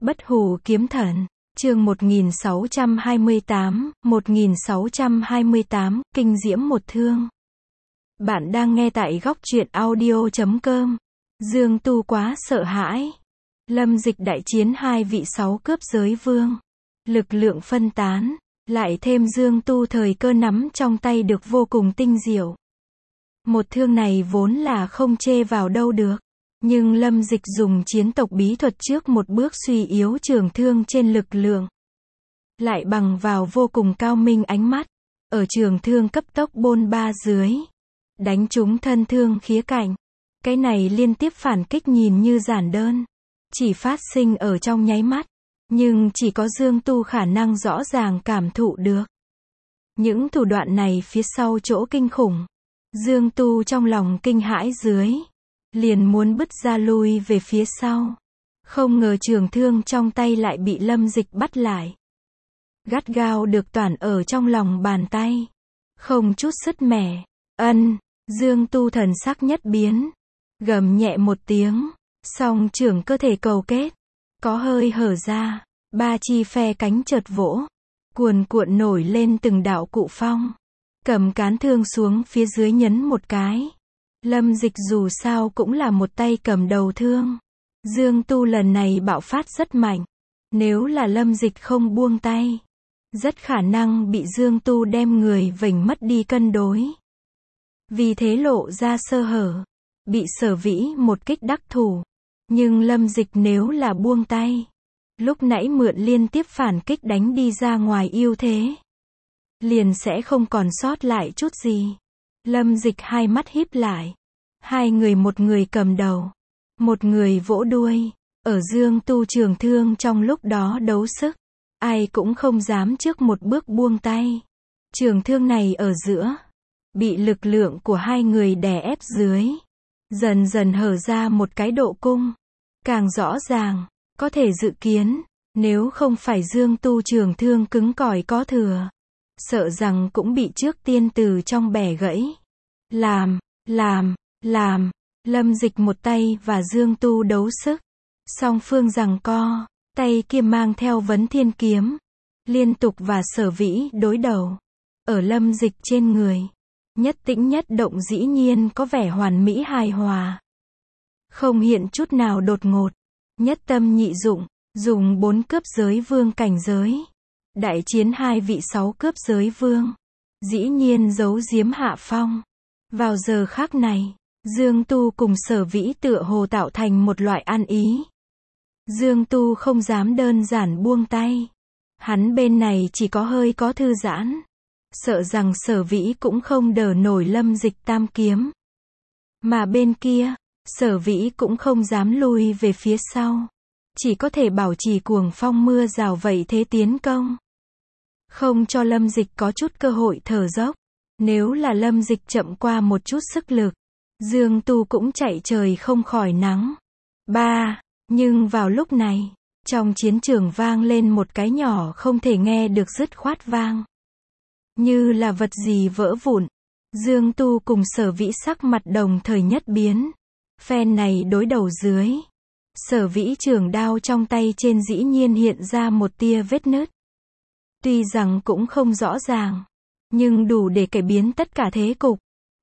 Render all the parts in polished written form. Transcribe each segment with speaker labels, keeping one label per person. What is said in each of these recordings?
Speaker 1: Bất hủ kiếm thần, chương 1628, kinh diễm một thương. Bạn đang nghe tại góc truyện audio.com. Dương Tu quá sợ hãi. Lâm Dịch đại chiến hai vị 6 cướp giới vương. Lực lượng phân tán, lại thêm Dương Tu thời cơ nắm trong tay được vô cùng tinh diệu. Một thương này vốn là không chê vào đâu được. Nhưng Lâm Dịch dùng chiến tộc bí thuật trước một bước suy yếu trường thương trên lực lượng. Lại bằng vào vô cùng cao minh ánh mắt. Ở trường thương cấp tốc bôn ba dưới. Đánh trúng thân thương khía cạnh. Cái này liên tiếp phản kích nhìn như giản đơn. Chỉ phát sinh ở trong nháy mắt. Nhưng chỉ có Dương Tu khả năng rõ ràng cảm thụ được. Những thủ đoạn này phía sau chỗ kinh khủng. Dương Tu trong lòng kinh hãi dưới. Liền muốn bứt ra lui về phía sau. Không ngờ trường thương trong tay lại bị Lâm Dịch bắt lại. Gắt gao được toàn ở trong lòng bàn tay. Không chút sứt mẻ. Dương Tu thần sắc nhất biến. Gầm nhẹ một tiếng. Song trưởng cơ thể cầu kết. Có hơi hở ra. Ba chi phe cánh chợt vỗ. Cuồn cuộn nổi lên từng đạo cụ phong. Cầm cán thương xuống phía dưới nhấn một cái. Lâm Dịch dù sao cũng là một tay cầm đầu thương. Dương Tu lần này bạo phát rất mạnh. Nếu là Lâm Dịch không buông tay, rất khả năng bị Dương Tu đem người vểnh mất đi cân đối. Vì thế lộ ra sơ hở. Bị Sở Vĩ một kích đắc thủ. Nhưng Lâm Dịch nếu là buông tay, lúc nãy mượn liên tiếp phản kích đánh đi ra ngoài ưu thế, liền sẽ không còn sót lại chút gì. Lâm Dịch hai mắt híp lại. Hai người, một người cầm đầu, một người vỗ đuôi. Ở Dương Tu trường thương trong lúc đó đấu sức, ai cũng không dám trước một bước buông tay. Trường thương này ở giữa, bị lực lượng của hai người đè ép dưới, dần dần hở ra một cái độ cung. Càng rõ ràng, có thể dự kiến, nếu không phải Dương Tu trường thương cứng cỏi có thừa, sợ rằng cũng bị trước tiên từ trong bẻ gãy. Lâm Dịch một tay và Dương Tu đấu sức. Song phương giằng co, tay kia mang theo Vấn Thiên kiếm. Liên tục và Sở Vĩ đối đầu. Ở Lâm Dịch trên người, nhất tĩnh nhất động dĩ nhiên có vẻ hoàn mỹ hài hòa. Không hiện chút nào đột ngột. Nhất tâm nhị dụng, dùng 4 cướp giới vương cảnh giới. Đại chiến hai vị 6 cướp giới vương. Dĩ nhiên giấu giếm hạ phong. Vào giờ khắc này, Dương Tu cùng Sở Vĩ tựa hồ tạo thành một loại ăn ý. Dương Tu không dám đơn giản buông tay. Hắn bên này chỉ có hơi có thư giãn. Sợ rằng Sở Vĩ cũng không đỡ nổi Lâm Dịch tam kiếm. Mà bên kia, Sở Vĩ cũng không dám lui về phía sau. Chỉ có thể bảo trì cuồng phong mưa rào vậy thế tiến công. Không cho Lâm Dịch có chút cơ hội thở dốc. Nếu là Lâm Dịch chậm qua một chút sức lực, Dương Tu cũng chạy trời không khỏi nắng. Nhưng vào lúc này, trong chiến trường vang lên một cái nhỏ không thể nghe được dứt khoát vang. Như là vật gì vỡ vụn. Dương Tu cùng Sở Vĩ sắc mặt đồng thời nhất biến. Phen này đối đầu dưới. Sở Vĩ trường đao trong tay trên dĩ nhiên hiện ra một tia vết nứt. Tuy rằng cũng không rõ ràng, nhưng đủ để cải biến tất cả thế cục.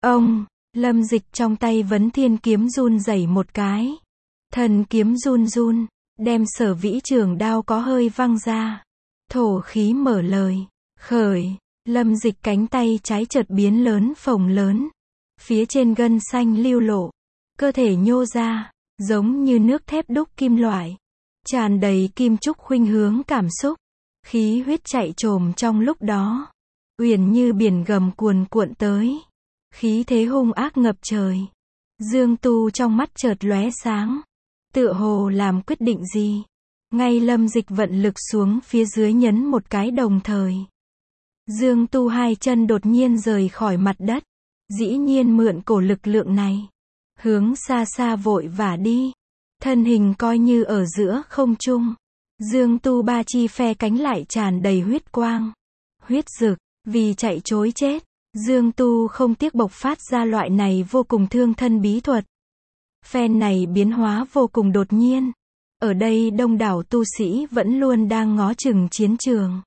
Speaker 1: Lâm Dịch trong tay Vấn Thiên kiếm run rẩy một cái. Thần kiếm run run, đem Sở Vĩ trường đao có hơi văng ra. Thổ khí mở lời, khởi. Lâm Dịch cánh tay trái chợt biến lớn phồng lớn. Phía trên gân xanh lưu lộ. Cơ thể nhô ra, giống như nước thép đúc kim loại. Tràn đầy kim trúc khuynh hướng cảm xúc. Khí huyết chạy trồm trong lúc đó. Uyển như biển gầm cuồn cuộn tới. Khí thế hung ác ngập trời. Dương Tu trong mắt chợt lóe sáng. Tựa hồ làm quyết định gì. Ngay Lâm Dịch vận lực xuống phía dưới nhấn một cái đồng thời. Dương Tu hai chân đột nhiên rời khỏi mặt đất. Dĩ nhiên mượn cổ lực lượng này. Hướng xa xa vội vã đi. Thân hình coi như ở giữa không trung. Dương Tu ba chi phe cánh lại tràn đầy huyết quang. Huyết rực, vì chạy trối chết. Dương Tu không tiếc bộc phát ra loại này vô cùng thương thân bí thuật. Phen này biến hóa vô cùng đột nhiên. Ở đây đông đảo tu sĩ vẫn luôn đang ngó chừng chiến trường.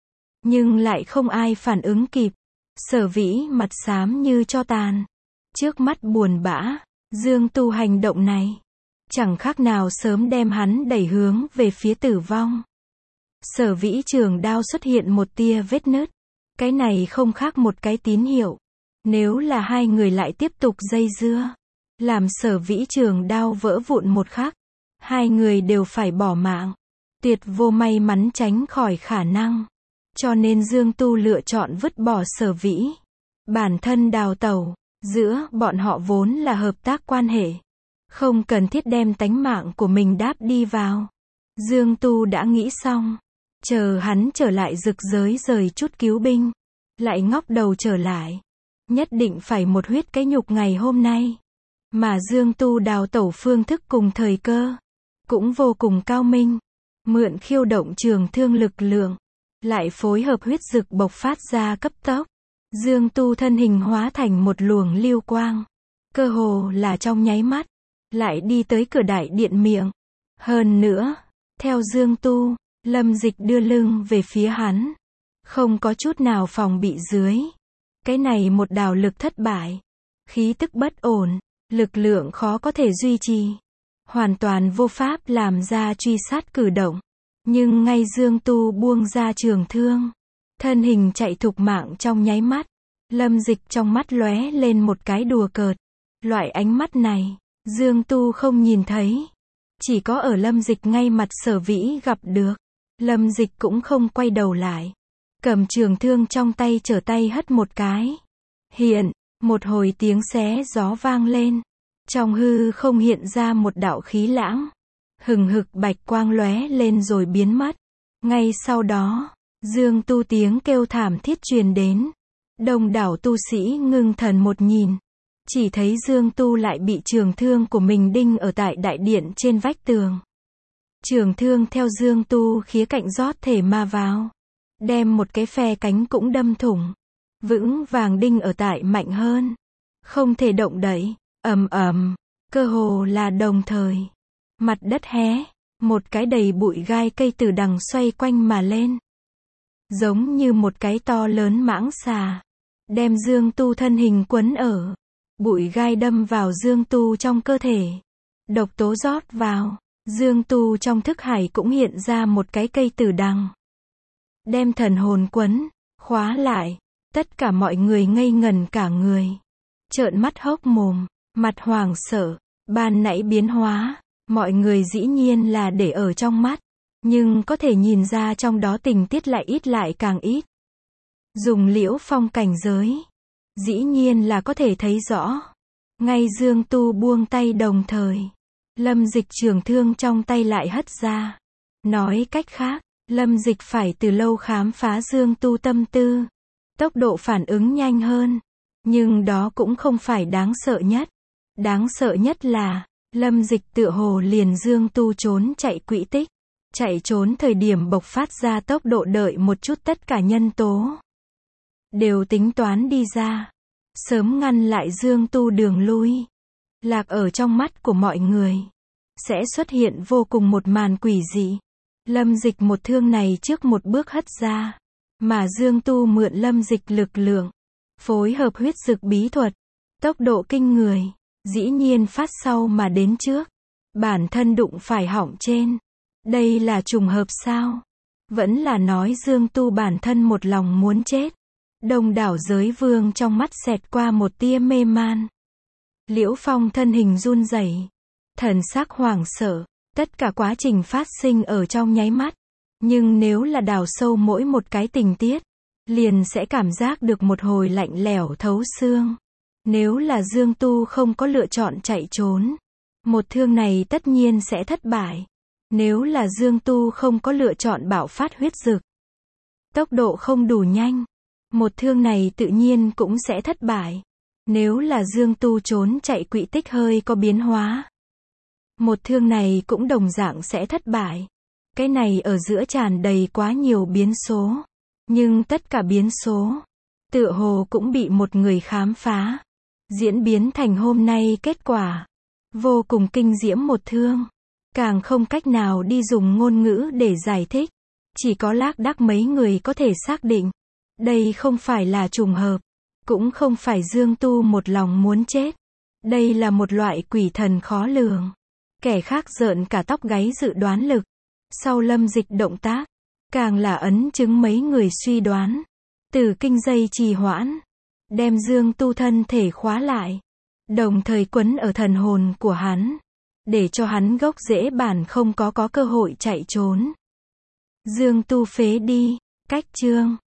Speaker 1: Nhưng lại không ai phản ứng kịp. Sở Vĩ mặt xám như tro tàn. Trước mắt buồn bã, Dương Tu hành động này chẳng khác nào sớm đem hắn đẩy hướng về phía tử vong. Sở Vĩ trường đao xuất hiện một tia vết nứt. Cái này không khác một cái tín hiệu. Nếu là hai người lại tiếp tục dây dưa, làm Sở Vĩ trường đao vỡ vụn một khắc, hai người đều phải bỏ mạng. Tuyệt vô may mắn tránh khỏi khả năng. Cho nên Dương Tu lựa chọn vứt bỏ Sở Vĩ. Bản thân đào tẩu. Giữa bọn họ vốn là hợp tác quan hệ. Không cần thiết đem tánh mạng của mình đáp đi vào. Dương Tu đã nghĩ xong. Chờ hắn trở lại rực giới rời chút cứu binh. Lại ngóc đầu trở lại. Nhất định phải một huyết cái nhục ngày hôm nay. Mà Dương Tu đào tẩu phương thức cùng thời cơ. Cũng vô cùng cao minh. Mượn khiêu động trường thương lực lượng. Lại phối hợp huyết dực bộc phát ra cấp tốc. Dương Tu thân hình hóa thành một luồng lưu quang. Cơ hồ là trong nháy mắt. Lại đi tới cửa đại điện miệng. Hơn nữa, theo Dương Tu, Lâm Dịch đưa lưng về phía hắn. Không có chút nào phòng bị dưới. Cái này một đào lực thất bại. Khí tức bất ổn. Lực lượng khó có thể duy trì. Hoàn toàn vô pháp làm ra truy sát cử động. Nhưng ngay Dương Tu buông ra trường thương. Thân hình chạy thục mạng trong nháy mắt. Lâm Dịch trong mắt lóe lên một cái đùa cợt. Loại ánh mắt này, Dương Tu không nhìn thấy. Chỉ có ở Lâm Dịch ngay mặt Sở Vĩ gặp được. Lâm Dịch cũng không quay đầu lại. Cầm trường thương trong tay trở tay hất một cái. Hiện, một hồi tiếng xé gió vang lên. Trong hư không hiện ra một đạo khí lãng. Hừng hực bạch quang lóe lên rồi biến mất. Ngay sau đó, Dương Tu tiếng kêu thảm thiết truyền đến. Đông đảo tu sĩ ngưng thần một nhìn. Chỉ thấy Dương Tu lại bị trường thương của mình đinh ở tại đại điện trên vách tường. Trường thương theo Dương Tu khía cạnh rót thể ma vào. Đem một cái phe cánh cũng đâm thủng. Vững vàng đinh ở tại mạnh hơn. Không thể động đậy. Ầm ầm. Cơ hồ là đồng thời. Mặt đất hé. Một cái đầy bụi gai cây từ đằng xoay quanh mà lên. Giống như một cái to lớn mãng xà. Đem Dương Tu thân hình quấn ở. Bụi gai đâm vào Dương Tu trong cơ thể. Độc tố rót vào. Dương Tu trong thức hải cũng hiện ra một cái cây tử đằng. Đem thần hồn quấn, khóa lại. Tất cả mọi người ngây ngẩn cả người. Trợn mắt hốc mồm, mặt hoảng sợ. Ban nãy biến hóa, mọi người dĩ nhiên là để ở trong mắt. Nhưng có thể nhìn ra trong đó tình tiết lại càng ít. Dùng Liễu Phong cảnh giới. Dĩ nhiên là có thể thấy rõ. Ngay Dương Tu buông tay đồng thời. Lâm Dịch trường thương trong tay lại hất ra. Nói cách khác, Lâm Dịch phải từ lâu khám phá Dương Tu tâm tư. Tốc độ phản ứng nhanh hơn. Nhưng đó cũng không phải đáng sợ nhất. Đáng sợ nhất là, Lâm Dịch tựa hồ liền Dương Tu trốn chạy quỹ tích. Chạy trốn thời điểm bộc phát ra tốc độ đợi một chút tất cả nhân tố. Đều tính toán đi ra. Sớm ngăn lại Dương Tu đường lui. Lạc ở trong mắt của mọi người. Sẽ xuất hiện vô cùng một màn quỷ dị. Lâm Dịch một thương này trước một bước hất ra. Mà Dương Tu mượn Lâm Dịch lực lượng. Phối hợp huyết dực bí thuật. Tốc độ kinh người. Dĩ nhiên phát sau mà đến trước. Bản thân đụng phải họng trên. Đây là trùng hợp sao? Vẫn là nói Dương Tu bản thân một lòng muốn chết. Đông đảo giới vương trong mắt xẹt qua một tia mê man. Liễu Phong thân hình run rẩy, thần sắc hoảng sợ. Tất cả quá trình phát sinh ở trong nháy mắt. Nhưng nếu là đào sâu mỗi một cái tình tiết, liền sẽ cảm giác được một hồi lạnh lẽo thấu xương. Nếu là Dương Tu không có lựa chọn chạy trốn, một thương này tất nhiên sẽ thất bại. Nếu là Dương Tu không có lựa chọn bạo phát huyết dực, tốc độ không đủ nhanh, một thương này tự nhiên cũng sẽ thất bại. Nếu là Dương Tu trốn chạy quỹ tích hơi có biến hóa, một thương này cũng đồng dạng sẽ thất bại. Cái này ở giữa tràn đầy quá nhiều biến số. Nhưng tất cả biến số, tựa hồ cũng bị một người khám phá. Diễn biến thành hôm nay kết quả. Vô cùng kinh diễm một thương. càng không cách nào đi dùng ngôn ngữ để giải thích. Chỉ có lác đác mấy người có thể xác định. Đây không phải là trùng hợp. Cũng không phải Dương Tu một lòng muốn chết. Đây là một loại quỷ thần khó lường. Kẻ khác rợn cả tóc gáy dự đoán lực. Sau Lâm Dịch động tác, càng là ấn chứng mấy người suy đoán. Tử kinh dây trì hoãn, đem Dương Tu thân thể khóa lại, đồng thời quấn ở thần hồn của hắn, để cho hắn gốc rễ bản không có cơ hội chạy trốn. Dương Tu phế đi, cách chương